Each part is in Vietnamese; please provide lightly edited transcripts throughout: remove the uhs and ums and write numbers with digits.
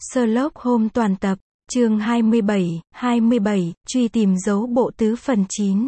Sherlock Holmes toàn tập, chương 27, truy tìm dấu bộ tứ phần 9.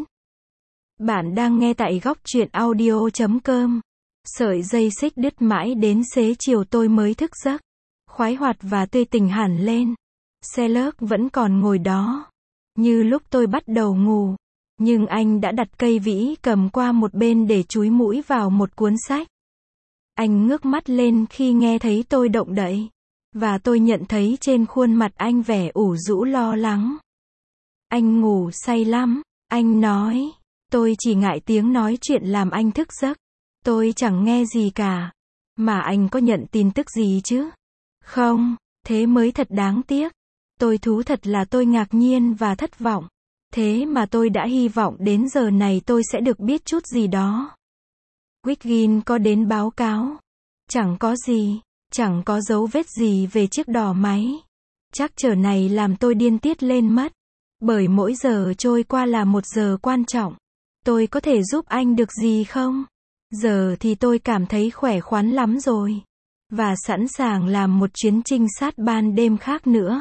Bạn đang nghe tại góc truyện audio.com. Sợi dây xích đứt mãi đến xế chiều tôi mới thức giấc. Khoái hoạt và tươi tỉnh hẳn lên. Sherlock vẫn còn ngồi đó. Như lúc tôi bắt đầu ngủ. Nhưng anh đã đặt cây vĩ cầm qua một bên để chúi mũi vào một cuốn sách. Anh ngước mắt lên khi nghe thấy tôi động đậy. Và tôi nhận thấy trên khuôn mặt anh vẻ ủ rũ lo lắng. Anh ngủ say lắm, anh nói. Tôi chỉ ngại tiếng nói chuyện làm anh thức giấc. Tôi chẳng nghe gì cả. Mà anh có nhận tin tức gì chứ? Không, thế mới thật đáng tiếc. Tôi thú thật là tôi ngạc nhiên và thất vọng. Thế mà tôi đã hy vọng đến giờ này tôi sẽ được biết chút gì đó. Wiggin có đến báo cáo. Chẳng có gì. Chẳng có dấu vết gì về chiếc đò máy. Chắc giờ này làm tôi điên tiết lên mất. Bởi mỗi giờ trôi qua là một giờ quan trọng. Tôi có thể giúp anh được gì không? Giờ thì tôi cảm thấy khỏe khoắn lắm rồi. Và sẵn sàng làm một chuyến trinh sát ban đêm khác nữa.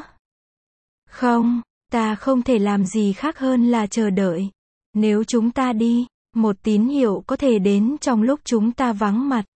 Không, ta không thể làm gì khác hơn là chờ đợi. Nếu chúng ta đi, một tín hiệu có thể đến trong lúc chúng ta vắng mặt.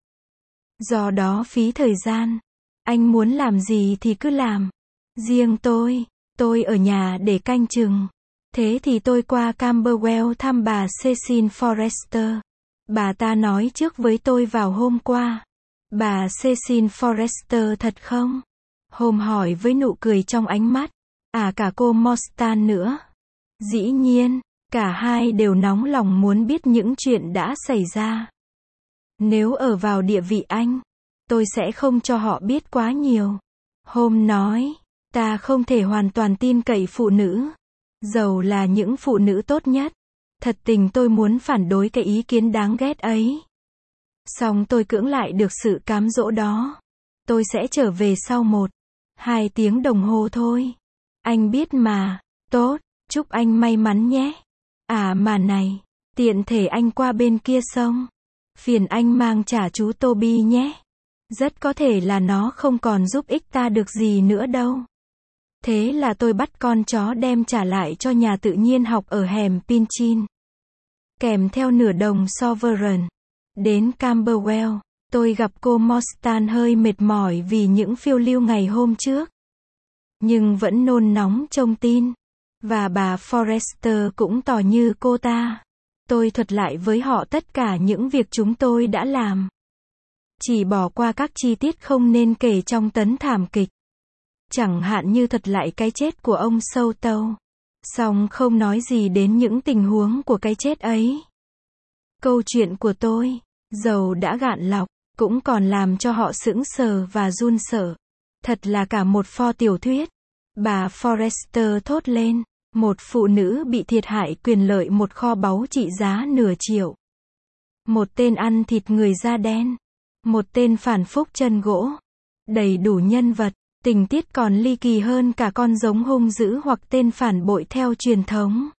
Do đó phí thời gian. Anh muốn làm gì thì cứ làm. Riêng tôi ở nhà để canh chừng. Thế thì tôi qua Camberwell thăm bà Cecil Forrester. Bà ta nói trước với tôi vào hôm qua. Bà Cecil Forrester thật không? Holmes hỏi với nụ cười trong ánh mắt. À, cả cô Morstan nữa. Dĩ nhiên, cả hai đều nóng lòng muốn biết những chuyện đã xảy ra. Nếu ở vào địa vị anh, tôi sẽ không cho họ biết quá nhiều. Holmes nói, ta không thể hoàn toàn tin cậy phụ nữ. Dầu là những phụ nữ tốt nhất. Thật tình tôi muốn phản đối cái ý kiến đáng ghét ấy. Song tôi cưỡng lại được sự cám dỗ đó. Tôi sẽ trở về sau 1-2 tiếng đồng hồ thôi. Anh biết mà. Tốt, chúc anh may mắn nhé. À mà này, tiện thể anh qua bên kia sông. Phiền anh mang trả chú Toby nhé. Rất có thể là nó không còn giúp ích ta được gì nữa đâu. Thế là tôi bắt con chó đem trả lại cho nhà tự nhiên học ở hẻm Pinchin. Kèm theo nửa đồng sovereign. Đến Camberwell, tôi gặp cô Morstan hơi mệt mỏi vì những phiêu lưu ngày hôm trước. Nhưng vẫn nôn nóng trông tin. Và bà Forrester cũng tỏ như cô ta. Tôi thuật lại với họ tất cả những việc chúng tôi đã làm. Chỉ bỏ qua các chi tiết không nên kể trong tấn thảm kịch. Chẳng hạn như thuật lại cái chết của ông Southall. Song không nói gì đến những tình huống của cái chết ấy. Câu chuyện của tôi, dầu đã gạn lọc, cũng còn làm cho họ sững sờ và run sợ. Thật là cả một pho tiểu thuyết. Bà Forrester thốt lên. Một phụ nữ bị thiệt hại quyền lợi một kho báu trị giá nửa triệu. Một tên ăn thịt người da đen. Một tên phản phúc chân gỗ. Đầy đủ nhân vật, tình tiết còn ly kỳ hơn cả con giống hung dữ hoặc tên phản bội theo truyền thống.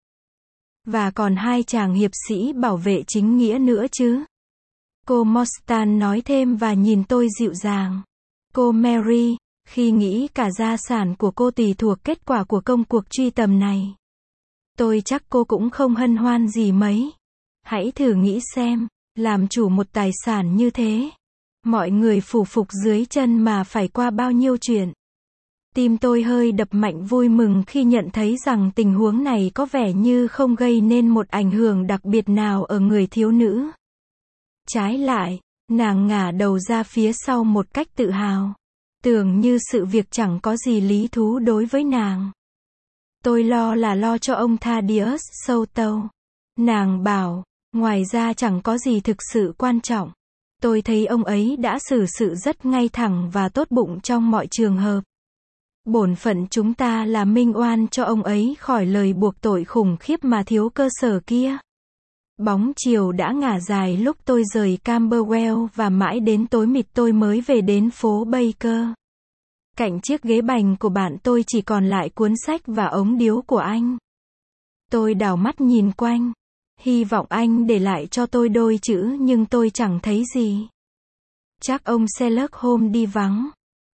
Và còn 2 chàng hiệp sĩ bảo vệ chính nghĩa nữa chứ. Cô Morstan nói thêm và nhìn tôi dịu dàng. Cô Mary, khi nghĩ cả gia sản của cô tùy thuộc kết quả của công cuộc truy tầm này. Tôi chắc cô cũng không hân hoan gì mấy. Hãy thử nghĩ xem, làm chủ một tài sản như thế. Mọi người phủ phục dưới chân mà phải qua bao nhiêu chuyện. Tim tôi hơi đập mạnh vui mừng khi nhận thấy rằng tình huống này có vẻ như không gây nên một ảnh hưởng đặc biệt nào ở người thiếu nữ. Trái lại, nàng ngả đầu ra phía sau một cách tự hào. Tưởng như sự việc chẳng có gì lý thú đối với nàng. Tôi lo cho ông Thaddeus Southall. Nàng bảo, ngoài ra chẳng có gì thực sự quan trọng. Tôi thấy ông ấy đã xử sự rất ngay thẳng và tốt bụng trong mọi trường hợp. Bổn phận chúng ta là minh oan cho ông ấy khỏi lời buộc tội khủng khiếp mà thiếu cơ sở kia. Bóng chiều đã ngả dài lúc tôi rời Camberwell và mãi đến tối mịt tôi mới về đến phố Baker. Cạnh chiếc ghế bành của bạn tôi chỉ còn lại cuốn sách và ống điếu của anh. Tôi đảo mắt nhìn quanh. Hy vọng anh để lại cho tôi đôi chữ nhưng tôi chẳng thấy gì. Chắc ông Sherlock Holmes đi vắng.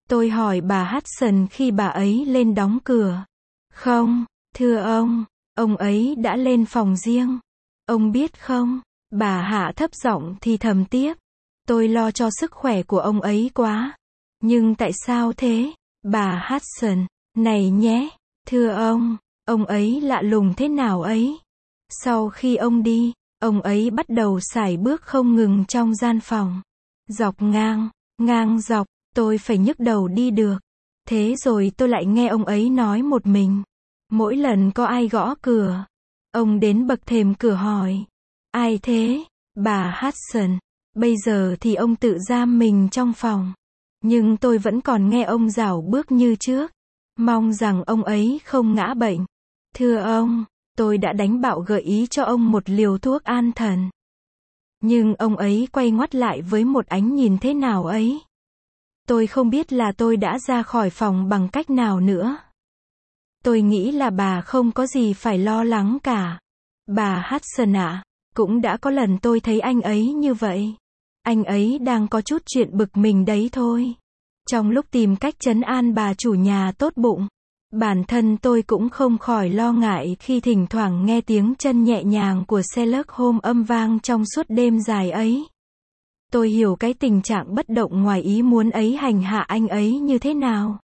Tôi hỏi bà Hudson khi bà ấy lên đóng cửa. Không, thưa ông ấy đã lên phòng riêng. Ông biết không? Bà hạ thấp giọng thì thầm tiếp. Tôi lo cho sức khỏe của ông ấy quá. Nhưng tại sao thế, bà Hudson? Này nhé, thưa ông ấy lạ lùng thế nào ấy? Sau khi ông đi, ông ấy bắt đầu sải bước không ngừng trong gian phòng. Dọc ngang dọc, tôi phải nhức đầu đi được. Thế rồi tôi lại nghe ông ấy nói một mình. Mỗi lần có ai gõ cửa, ông đến bậc thềm cửa hỏi. Ai thế, bà Hudson? Bây giờ thì ông tự giam mình trong phòng. Nhưng tôi vẫn còn nghe ông rảo bước như trước. Mong rằng ông ấy không ngã bệnh. Thưa ông, tôi đã đánh bạo gợi ý cho ông một liều thuốc an thần. Nhưng ông ấy quay ngoắt lại với một ánh nhìn thế nào ấy. Tôi không biết là tôi đã ra khỏi phòng bằng cách nào nữa. Tôi nghĩ là bà không có gì phải lo lắng cả. Bà Hudson ạ, cũng đã có lần tôi thấy anh ấy như vậy. Anh ấy đang có chút chuyện bực mình đấy thôi. Trong lúc tìm cách trấn an bà chủ nhà tốt bụng, bản thân tôi cũng không khỏi lo ngại khi thỉnh thoảng nghe tiếng chân nhẹ nhàng của Sherlock Holmes âm vang trong suốt đêm dài ấy. Tôi hiểu cái tình trạng bất động ngoài ý muốn ấy hành hạ anh ấy như thế nào.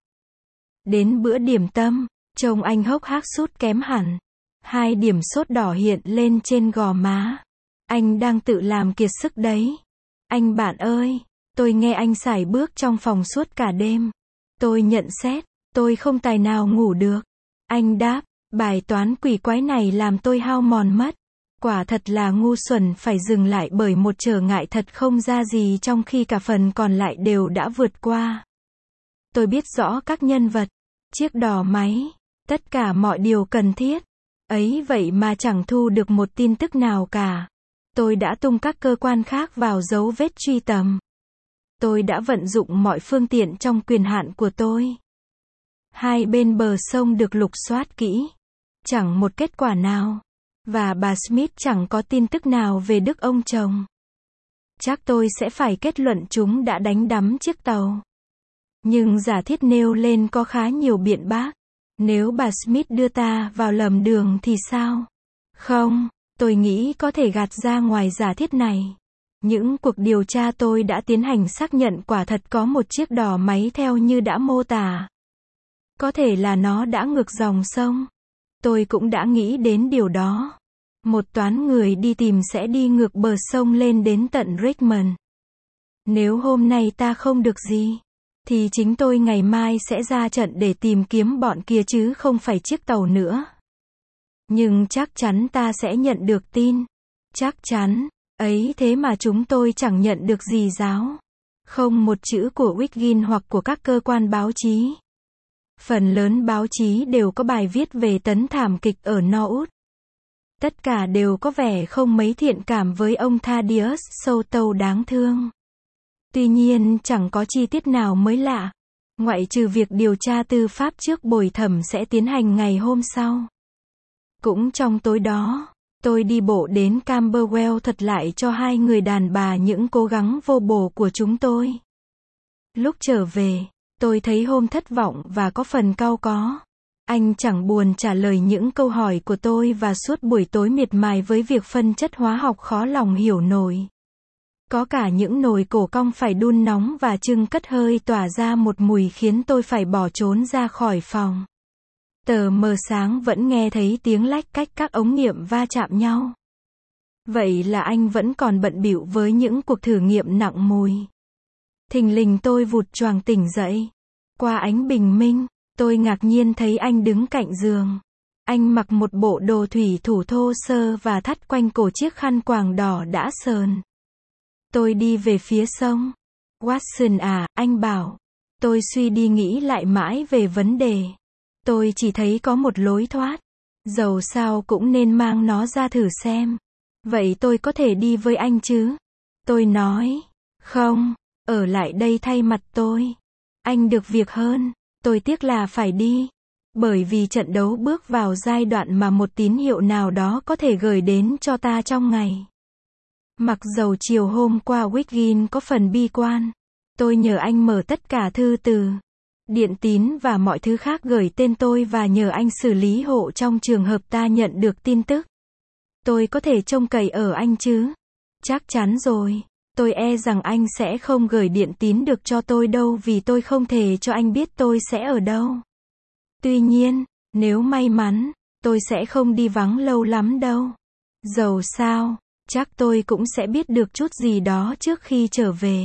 Đến bữa điểm tâm, trông anh hốc hác sút kém hẳn. 2 điểm sốt đỏ hiện lên trên gò má. Anh đang tự làm kiệt sức đấy. Anh bạn ơi, tôi nghe anh sải bước trong phòng suốt cả đêm. Tôi nhận xét, tôi không tài nào ngủ được. Anh đáp, bài toán quỷ quái này làm tôi hao mòn mất. Quả thật là ngu xuẩn phải dừng lại bởi một trở ngại thật không ra gì trong khi cả phần còn lại đều đã vượt qua. Tôi biết rõ các nhân vật, chiếc đò máy, tất cả mọi điều cần thiết. Ấy vậy mà chẳng thu được một tin tức nào cả. Tôi đã tung các cơ quan khác vào dấu vết truy tầm. Tôi đã vận dụng mọi phương tiện trong quyền hạn của tôi. 2 bên bờ sông được lục soát kỹ. Chẳng một kết quả nào. Và bà Smith chẳng có tin tức nào về đức ông chồng. Chắc tôi sẽ phải kết luận chúng đã đánh đắm chiếc tàu. Nhưng giả thiết nêu lên có khá nhiều biện bác. Nếu bà Smith đưa ta vào lầm đường thì sao? Không, tôi nghĩ có thể gạt ra ngoài giả thiết này. Những cuộc điều tra tôi đã tiến hành xác nhận quả thật có một chiếc đò máy theo như đã mô tả. Có thể là nó đã ngược dòng sông. Tôi cũng đã nghĩ đến điều đó. Một toán người đi tìm sẽ đi ngược bờ sông lên đến tận Richmond. Nếu hôm nay ta không được gì, thì chính tôi ngày mai sẽ ra trận để tìm kiếm bọn kia chứ không phải chiếc tàu nữa. Nhưng chắc chắn ta sẽ nhận được tin. Chắc chắn. Ấy thế mà chúng tôi chẳng nhận được gì giáo. Không một chữ của Wiggin hoặc của các cơ quan báo chí. Phần lớn báo chí đều có bài viết về tấn thảm kịch ở Norwood. Tất cả đều có vẻ không mấy thiện cảm với ông Thaddeus Southall đáng thương. Tuy nhiên chẳng có chi tiết nào mới lạ, ngoại trừ việc điều tra tư pháp trước bồi thẩm sẽ tiến hành ngày hôm sau. Cũng trong tối đó, tôi đi bộ đến Camberwell thuật lại cho 2 người đàn bà những cố gắng vô bổ của chúng tôi. Lúc trở về, tôi thấy Holmes thất vọng và có phần cau có. Anh chẳng buồn trả lời những câu hỏi của tôi và suốt buổi tối miệt mài với việc phân chất hóa học khó lòng hiểu nổi. Có cả những nồi cổ cong phải đun nóng và chưng cất hơi tỏa ra một mùi khiến tôi phải bỏ trốn ra khỏi phòng. Tờ mờ sáng vẫn nghe thấy tiếng lách cách các ống nghiệm va chạm nhau. Vậy là anh vẫn còn bận bịu với những cuộc thử nghiệm nặng mùi. Thình lình tôi vụt choàng tỉnh dậy. Qua ánh bình minh, tôi ngạc nhiên thấy anh đứng cạnh giường. Anh mặc một bộ đồ thủy thủ thô sơ và thắt quanh cổ chiếc khăn quàng đỏ đã sờn. Tôi đi về phía sông. Watson à, anh bảo. Tôi suy đi nghĩ lại mãi về vấn đề. Tôi chỉ thấy có một lối thoát. Dầu sao cũng nên mang nó ra thử xem. Vậy tôi có thể đi với anh chứ? Tôi nói. Không, ở lại đây thay mặt tôi. Anh được việc hơn. Tôi tiếc là phải đi. Bởi vì trận đấu bước vào giai đoạn mà một tín hiệu nào đó có thể gửi đến cho ta trong ngày. Mặc dầu chiều hôm qua Wiggin có phần bi quan, tôi nhờ anh mở tất cả thư từ. điện tín và mọi thứ khác gửi tên tôi và nhờ anh xử lý hộ trong trường hợp ta nhận được tin tức. Tôi có thể trông cậy ở anh chứ? Chắc chắn rồi. Tôi e rằng anh sẽ không gửi điện tín được cho tôi đâu vì tôi không thể cho anh biết tôi sẽ ở đâu. Tuy nhiên, nếu may mắn, tôi sẽ không đi vắng lâu lắm đâu. Dầu sao, chắc tôi cũng sẽ biết được chút gì đó trước khi trở về.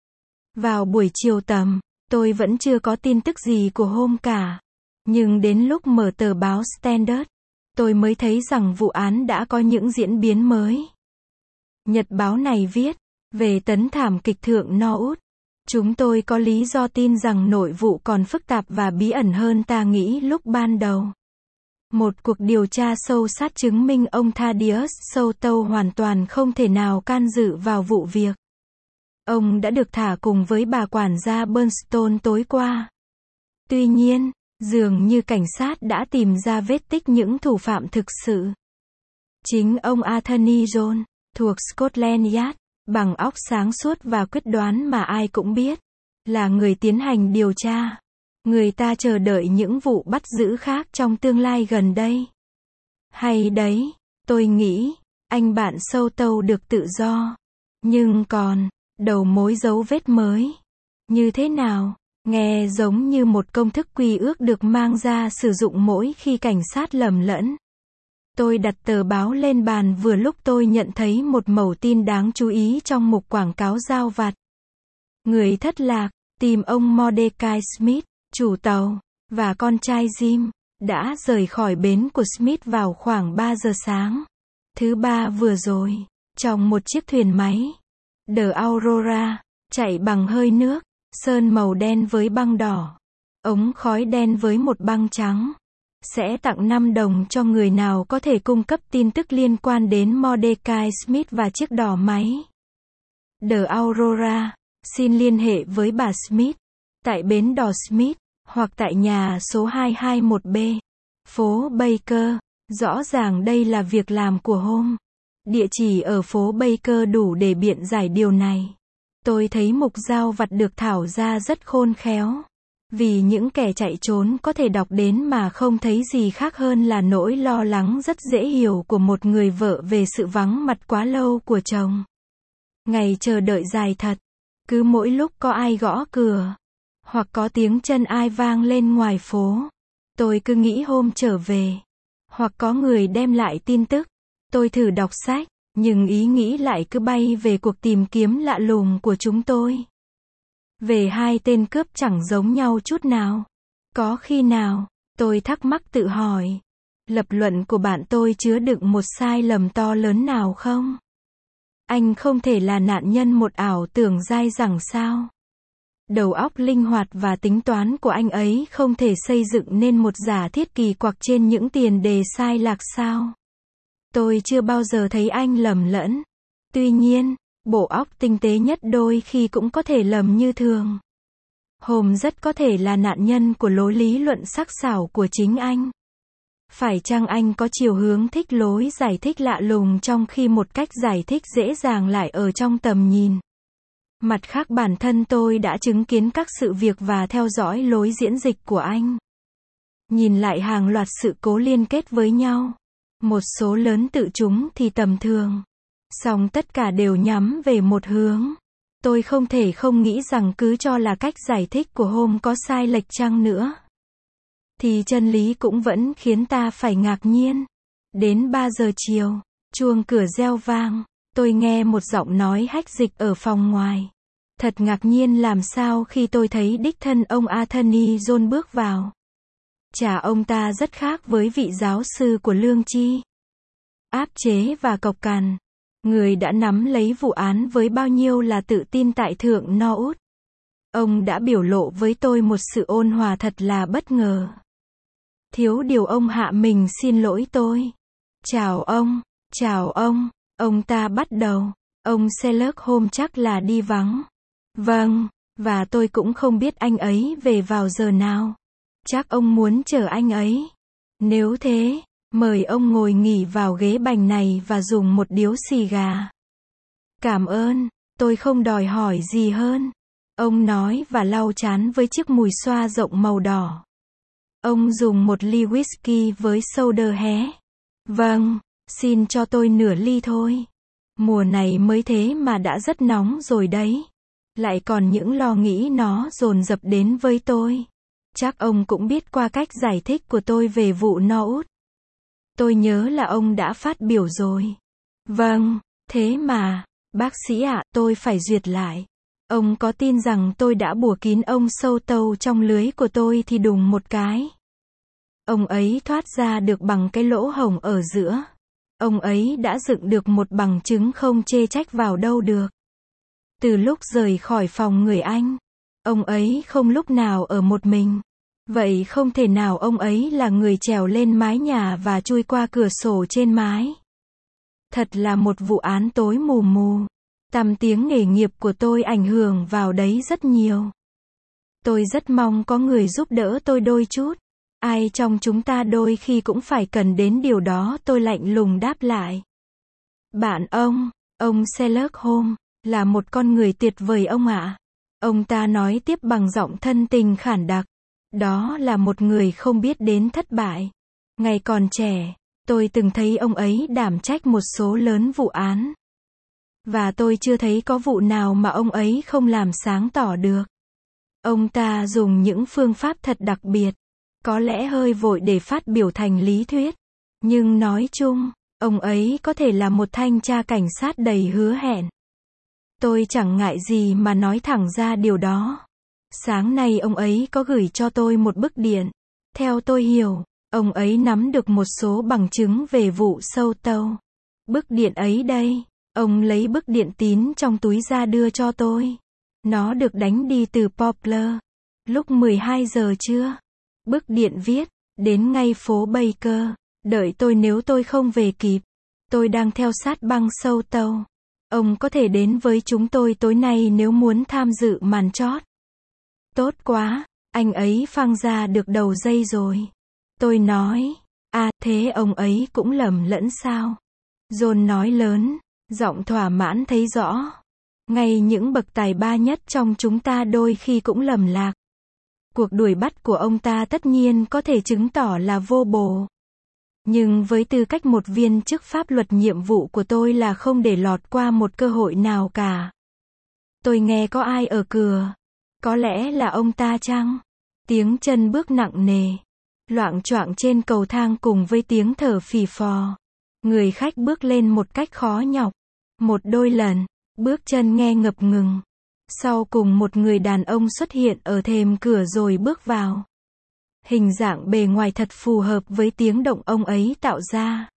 Vào buổi chiều tầm, tôi vẫn chưa có tin tức gì của hôm cả. Nhưng đến lúc mở tờ báo Standard, tôi mới thấy rằng vụ án đã có những diễn biến mới. Nhật báo này viết, về tấn thảm kịch thượng Norwood. Chúng tôi có lý do tin rằng nội vụ còn phức tạp và bí ẩn hơn ta nghĩ lúc ban đầu. Một cuộc điều tra sâu sát chứng minh ông Thaddeus Souto hoàn toàn không thể nào can dự vào vụ việc. Ông đã được thả cùng với bà quản gia Burnstone tối qua. Tuy nhiên, dường như cảnh sát đã tìm ra vết tích những thủ phạm thực sự. Chính ông Anthony John, thuộc Scotland Yard, bằng óc sáng suốt và quyết đoán mà ai cũng biết, là người tiến hành điều tra. Người ta chờ đợi những vụ bắt giữ khác trong tương lai gần đây. Hay đấy, tôi nghĩ, anh bạn Souto được tự do. Nhưng còn, đầu mối dấu vết mới. Như thế nào? Nghe giống như một công thức quy ước được mang ra sử dụng mỗi khi cảnh sát lầm lẫn. Tôi đặt tờ báo lên bàn vừa lúc tôi nhận thấy một mẩu tin đáng chú ý trong mục quảng cáo giao vặt. Người thất lạc, tìm ông Mordecai Smith, chủ tàu, và con trai Jim, đã rời khỏi bến của Smith vào khoảng 3 giờ sáng. Thứ ba vừa rồi, trong một chiếc thuyền máy. The Aurora, chạy bằng hơi nước, sơn màu đen với băng đỏ, ống khói đen với một băng trắng. Sẽ tặng 5 đồng cho người nào có thể cung cấp tin tức liên quan đến Mordecai Smith và chiếc đò máy. The Aurora, xin liên hệ với bà Smith, tại bến đò Smith, hoặc tại nhà số 221B, phố Baker. Rõ ràng đây là việc làm của Holmes. Địa chỉ ở phố Baker đủ để biện giải điều này. Tôi thấy mục giao vặt được thảo ra rất khôn khéo. Vì những kẻ chạy trốn có thể đọc đến mà không thấy gì khác hơn là nỗi lo lắng rất dễ hiểu của một người vợ về sự vắng mặt quá lâu của chồng. Ngày chờ đợi dài thật. Cứ mỗi lúc có ai gõ cửa, hoặc có tiếng chân ai vang lên ngoài phố, tôi cứ nghĩ hôm trở về. Hoặc có người đem lại tin tức. Tôi thử đọc sách, nhưng ý nghĩ lại cứ bay về cuộc tìm kiếm lạ lùng của chúng tôi. Về hai tên cướp chẳng giống nhau chút nào. Có khi nào, tôi thắc mắc tự hỏi, lập luận của bạn tôi chứa đựng một sai lầm to lớn nào không? Anh không thể là nạn nhân một ảo tưởng dai dẳng sao? Đầu óc linh hoạt và tính toán của anh ấy không thể xây dựng nên một giả thiết kỳ quặc trên những tiền đề sai lạc sao? Tôi chưa bao giờ thấy anh lầm lẫn. Tuy nhiên, bộ óc tinh tế nhất đôi khi cũng có thể lầm như thường. Holmes rất có thể là nạn nhân của lối lý luận sắc sảo của chính anh. Phải chăng anh có chiều hướng thích lối giải thích lạ lùng trong khi một cách giải thích dễ dàng lại ở trong tầm nhìn? Mặt khác bản thân tôi đã chứng kiến các sự việc và theo dõi lối diễn dịch của anh. Nhìn lại hàng loạt sự cố liên kết với nhau. Một số lớn tự chúng thì tầm thường. Song tất cả đều nhắm về một hướng. Tôi không thể không nghĩ rằng cứ cho là cách giải thích của Holmes có sai lệch chăng nữa, thì chân lý cũng vẫn khiến ta phải ngạc nhiên. Đến 3 giờ chiều, chuông cửa reo vang. Tôi nghe một giọng nói hách dịch ở phòng ngoài. Thật ngạc nhiên làm sao khi tôi thấy đích thân ông Anthony John bước vào. Chả ông ta rất khác với vị giáo sư của lương tri, áp chế và cộc cằn. Người đã nắm lấy vụ án với bao nhiêu là tự tin tại thượng Norwood. Ông đã biểu lộ với tôi một sự ôn hòa thật là bất ngờ. Thiếu điều ông hạ mình xin lỗi tôi. Chào ông, ông ta bắt đầu. Ông Sherlock Holmes chắc là đi vắng. Vâng, và tôi cũng không biết anh ấy về vào giờ nào. Chắc ông muốn chờ anh ấy. Nếu thế, mời ông ngồi nghỉ vào ghế bành này và dùng một điếu xì gà. Cảm ơn, tôi không đòi hỏi gì hơn. Ông nói và lau trán với chiếc mùi xoa rộng màu đỏ. Ông dùng một ly whisky với soda hé. Vâng, xin cho tôi nửa ly thôi. Mùa này mới thế mà đã rất nóng rồi đấy. Lại còn những lo nghĩ nó dồn dập đến với tôi. Chắc ông cũng biết qua cách giải thích của tôi về vụ no út. Tôi nhớ là ông đã phát biểu rồi. Vâng, thế mà, bác sĩ ạ, tôi phải duyệt lại. Ông có tin rằng tôi đã bủa kín ông sâu tâu trong lưới của tôi thì đùng một cái. Ông ấy thoát ra được bằng cái lỗ hổng ở giữa. Ông ấy đã dựng được một bằng chứng không chê trách vào đâu được. Từ lúc rời khỏi phòng người Anh, ông ấy không lúc nào ở một mình. Vậy không thể nào ông ấy là người trèo lên mái nhà và chui qua cửa sổ trên mái. Thật là một vụ án tối mù mù. Tăm tiếng nghề nghiệp của tôi ảnh hưởng vào đấy rất nhiều. Tôi rất mong có người giúp đỡ tôi đôi chút. Ai trong chúng ta đôi khi cũng phải cần đến điều đó, tôi lạnh lùng đáp lại. Bạn ông Sherlock Holmes, là một con người tuyệt vời ông ạ. Ông ta nói tiếp bằng giọng thân tình khản đặc. Đó là một người không biết đến thất bại. Ngày còn trẻ, tôi từng thấy ông ấy đảm trách một số lớn vụ án. Và tôi chưa thấy có vụ nào mà ông ấy không làm sáng tỏ được. Ông ta dùng những phương pháp thật đặc biệt. Có lẽ hơi vội để phát biểu thành lý thuyết. Nhưng nói chung, ông ấy có thể là một thanh tra cảnh sát đầy hứa hẹn. Tôi chẳng ngại gì mà nói thẳng ra điều đó. Sáng nay ông ấy có gửi cho tôi một bức điện. Theo tôi hiểu, ông ấy nắm được một số bằng chứng về vụ sâu tâu. Bức điện ấy đây, ông lấy bức điện tín trong túi ra đưa cho tôi. Nó được đánh đi từ Poplar. Lúc 12 giờ trưa. Bức điện viết, đến ngay phố Baker. Đợi tôi nếu tôi không về kịp. Tôi đang theo sát băng sâu tâu. Ông có thể đến với chúng tôi tối nay nếu muốn tham dự màn chót. Tốt quá, anh ấy phang ra được đầu dây rồi. Tôi nói, thế ông ấy cũng lầm lẫn sao? John nói lớn, giọng thỏa mãn thấy rõ. Ngay những bậc tài ba nhất trong chúng ta đôi khi cũng lầm lạc. Cuộc đuổi bắt của ông ta tất nhiên có thể chứng tỏ là vô bổ. Nhưng với tư cách một viên chức pháp luật, nhiệm vụ của tôi là không để lọt qua một cơ hội nào cả. Tôi nghe có ai ở cửa. Có lẽ là ông ta chăng? Tiếng chân bước nặng nề, loạng choạng trên cầu thang cùng với tiếng thở phì phò. Người khách bước lên một cách khó nhọc. Một đôi lần, bước chân nghe ngập ngừng. Sau cùng một người đàn ông xuất hiện ở thềm cửa rồi bước vào. Hình dạng bề ngoài thật phù hợp với tiếng động ông ấy tạo ra.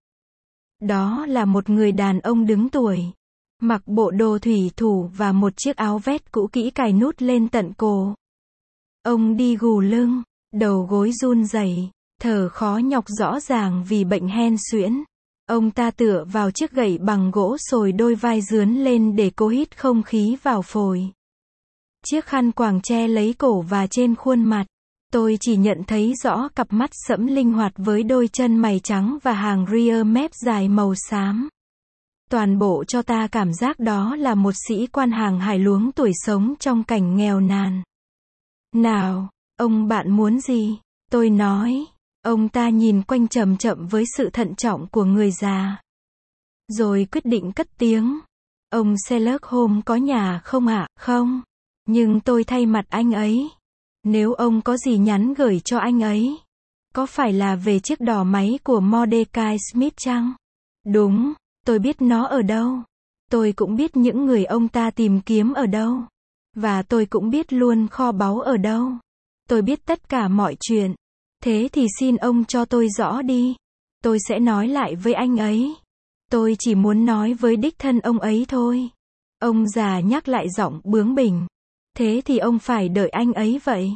Đó là một người đàn ông đứng tuổi. Mặc bộ đồ thủy thủ và một chiếc áo vest cũ kỹ cài nút lên tận cổ. Ông đi gù lưng, đầu gối run rẩy, thở khó nhọc rõ ràng vì bệnh hen suyễn. Ông ta tựa vào chiếc gậy bằng gỗ sồi, đôi vai dướn lên để cố hít không khí vào phổi. Chiếc khăn quàng che lấy cổ và trên khuôn mặt. Tôi chỉ nhận thấy rõ cặp mắt sẫm linh hoạt với đôi chân mày trắng và hàng ria mép dài màu xám. Toàn bộ cho ta cảm giác đó là một sĩ quan hàng hải luống tuổi sống trong cảnh nghèo nàn. Nào, ông bạn muốn gì? Tôi nói. Ông ta nhìn quanh chậm chậm với sự thận trọng của người già. Rồi quyết định cất tiếng. Ông Sherlock Holmes có nhà không ạ? Không. Nhưng tôi thay mặt anh ấy. Nếu ông có gì nhắn gửi cho anh ấy. Có phải là về chiếc đò máy của Mordecai Smith chăng? Đúng, tôi biết nó ở đâu. Tôi cũng biết những người ông ta tìm kiếm ở đâu. Và tôi cũng biết luôn kho báu ở đâu. Tôi biết tất cả mọi chuyện. Thế thì xin ông cho tôi rõ đi. Tôi sẽ nói lại với anh ấy. Tôi chỉ muốn nói với đích thân ông ấy thôi. Ông già nhắc lại giọng bướng bỉnh. Thế thì ông phải đợi anh ấy vậy.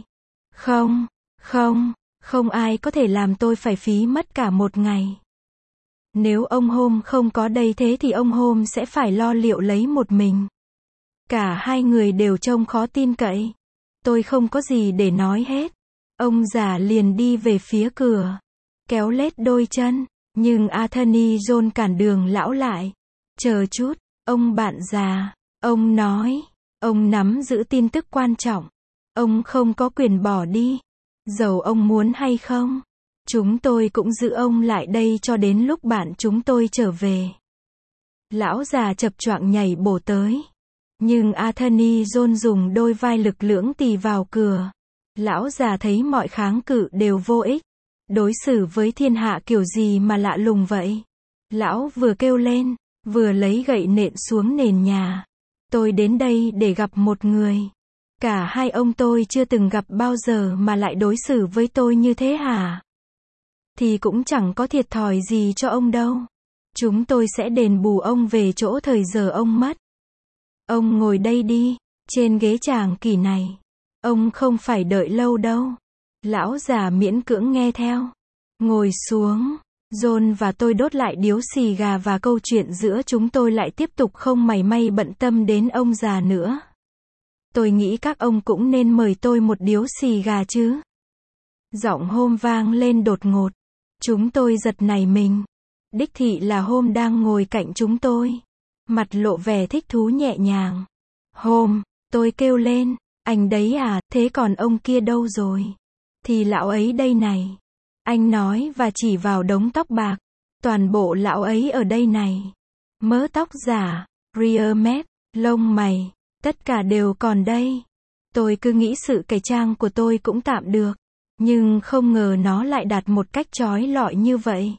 Không ai có thể làm tôi phải phí mất cả một ngày. Nếu ông Holmes không có đây thế thì ông Holmes sẽ phải lo liệu lấy một mình. Cả hai người đều trông khó tin cậy. Tôi không có gì để nói hết. Ông già liền đi về phía cửa, kéo lết đôi chân, nhưng Anthony John cản đường lão lại. Chờ chút, ông bạn già, ông nói. Ông nắm giữ tin tức quan trọng. Ông không có quyền bỏ đi. Dầu ông muốn hay không. Chúng tôi cũng giữ ông lại đây cho đến lúc bạn chúng tôi trở về. Lão già chập choạng nhảy bổ tới. Nhưng Anthony John dùng đôi vai lực lưỡng tì vào cửa. Lão già thấy mọi kháng cự đều vô ích. Đối xử với thiên hạ kiểu gì mà lạ lùng vậy? Lão vừa kêu lên, vừa lấy gậy nện xuống nền nhà. Tôi đến đây để gặp một người. Cả hai ông tôi chưa từng gặp bao giờ mà lại đối xử với tôi như thế hả? Thì cũng chẳng có thiệt thòi gì cho ông đâu. Chúng tôi sẽ đền bù ông về chỗ thời giờ ông mất. Ông ngồi đây đi, trên ghế tràng kỳ này. Ông không phải đợi lâu đâu. Lão già miễn cưỡng nghe theo. Ngồi xuống. John và tôi đốt lại điếu xì gà và câu chuyện giữa chúng tôi lại tiếp tục không mảy may bận tâm đến ông già nữa. Tôi nghĩ các ông cũng nên mời tôi một điếu xì gà chứ. Giọng Hôm vang lên đột ngột. Chúng tôi giật nảy mình. Đích thị là Hôm đang ngồi cạnh chúng tôi. Mặt lộ vẻ thích thú nhẹ nhàng. Hôm, tôi kêu lên, anh đấy à, thế còn ông kia đâu rồi? Thì lão ấy đây này. Anh nói và chỉ vào đống tóc bạc. Toàn bộ lão ấy ở đây này. Mớ tóc giả, rear mép, lông mày, tất cả đều còn đây. Tôi cứ nghĩ sự cải trang của tôi cũng tạm được. Nhưng không ngờ nó lại đạt một cách chói lọi như vậy.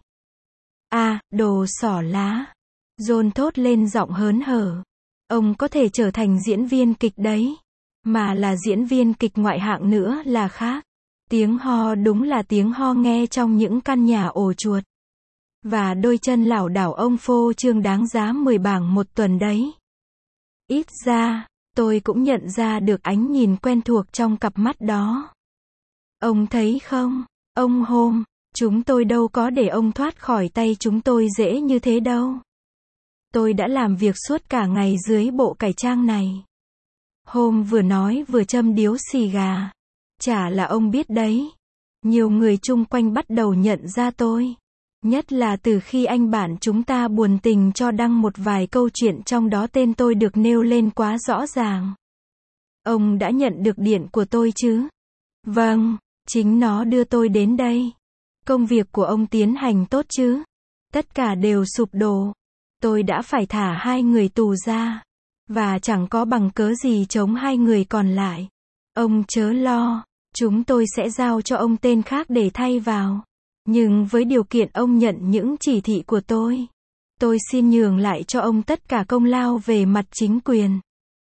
À, đồ xỏ lá. John thốt lên giọng hớn hở. Ông có thể trở thành diễn viên kịch đấy. Mà là diễn viên kịch ngoại hạng nữa là khác. Tiếng ho đúng là tiếng ho nghe trong những căn nhà ổ chuột. Và đôi chân lảo đảo ông phô trương đáng giá 10 bảng một tuần đấy. Ít ra, tôi cũng nhận ra được ánh nhìn quen thuộc trong cặp mắt đó. Ông thấy không, ông Hôm, chúng tôi đâu có để ông thoát khỏi tay chúng tôi dễ như thế đâu. Tôi đã làm việc suốt cả ngày dưới bộ cải trang này. Hôm vừa nói vừa châm điếu xì gà. Chả là ông biết đấy. Nhiều người chung quanh bắt đầu nhận ra tôi. Nhất là từ khi anh bạn chúng ta buồn tình cho đăng một vài câu chuyện trong đó tên tôi được nêu lên quá rõ ràng. Ông đã nhận được điện của tôi chứ? Vâng, chính nó đưa tôi đến đây. Công việc của ông tiến hành tốt chứ? Tất cả đều sụp đổ. Tôi đã phải thả 2 người tù ra. Và chẳng có bằng cớ gì chống 2 người còn lại. Ông chớ lo, chúng tôi sẽ giao cho ông tên khác để thay vào. Nhưng với điều kiện ông nhận những chỉ thị của tôi. Tôi xin nhường lại cho ông tất cả công lao về mặt chính quyền.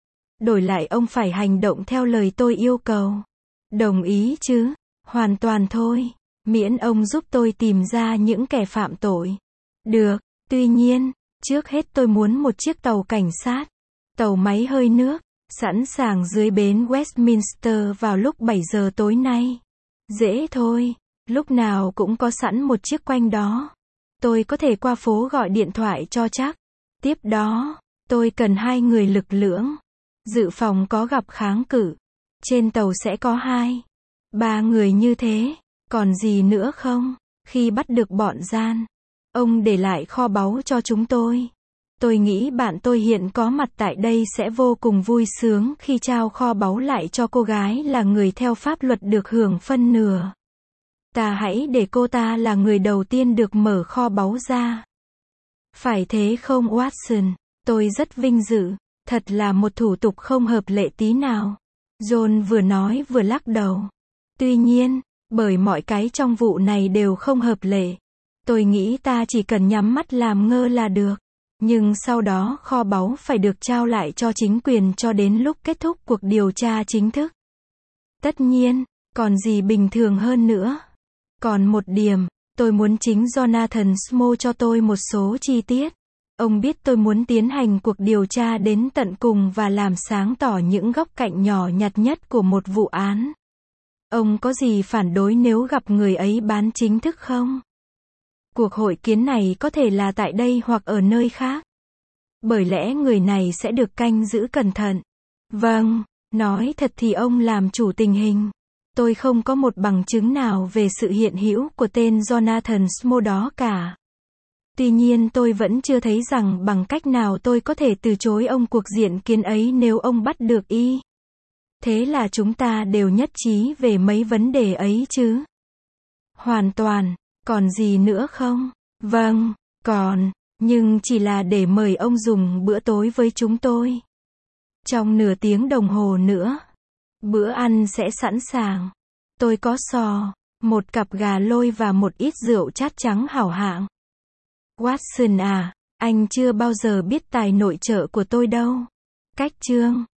Đổi lại ông phải hành động theo lời tôi yêu cầu. Đồng ý chứ? Hoàn toàn thôi. Miễn ông giúp tôi tìm ra những kẻ phạm tội. Được, tuy nhiên, trước hết tôi muốn một chiếc tàu cảnh sát. Tàu máy hơi nước, sẵn sàng dưới bến Westminster vào lúc 7 giờ tối nay. Dễ thôi, lúc nào cũng có sẵn một chiếc quanh đó. Tôi có thể qua phố gọi điện thoại cho chắc. Tiếp đó, tôi cần 2 người lực lưỡng. Dự phòng có gặp kháng cự. Trên tàu sẽ có 2, 3 người như thế. Còn gì nữa không? Khi bắt được bọn gian, ông để lại kho báu cho chúng tôi. Tôi nghĩ bạn tôi hiện có mặt tại đây sẽ vô cùng vui sướng khi trao kho báu lại cho cô gái là người theo pháp luật được hưởng phân nửa. Ta hãy để cô ta là người đầu tiên được mở kho báu ra. Phải thế không Watson? Tôi rất vinh dự. Thật là một thủ tục không hợp lệ tí nào. John vừa nói vừa lắc đầu. Tuy nhiên, bởi mọi cái trong vụ này đều không hợp lệ. Tôi nghĩ ta chỉ cần nhắm mắt làm ngơ là được. Nhưng sau đó kho báu phải được trao lại cho chính quyền cho đến lúc kết thúc cuộc điều tra chính thức. Tất nhiên, còn gì bình thường hơn nữa. Còn một điểm, tôi muốn chính Jonathan Small cho tôi một số chi tiết. Ông biết tôi muốn tiến hành cuộc điều tra đến tận cùng và làm sáng tỏ những góc cạnh nhỏ nhặt nhất của một vụ án. Ông có gì phản đối nếu gặp người ấy bán chính thức không? Cuộc hội kiến này có thể là tại đây hoặc ở nơi khác. Bởi lẽ người này sẽ được canh giữ cẩn thận. Vâng, nói thật thì ông làm chủ tình hình. Tôi không có một bằng chứng nào về sự hiện hữu của tên Jonathan Small đó cả. Tuy nhiên tôi vẫn chưa thấy rằng bằng cách nào tôi có thể từ chối ông cuộc diện kiến ấy nếu ông bắt được y. Thế là chúng ta đều nhất trí về mấy vấn đề ấy chứ? Hoàn toàn. Còn gì nữa không? Vâng, còn. Nhưng chỉ là để mời ông dùng bữa tối với chúng tôi. Trong nửa tiếng đồng hồ nữa. Bữa ăn sẽ sẵn sàng. Tôi có sò, một cặp gà lôi và một ít rượu chát trắng hảo hạng. Watson à, anh chưa bao giờ biết tài nội trợ của tôi đâu. Cách chương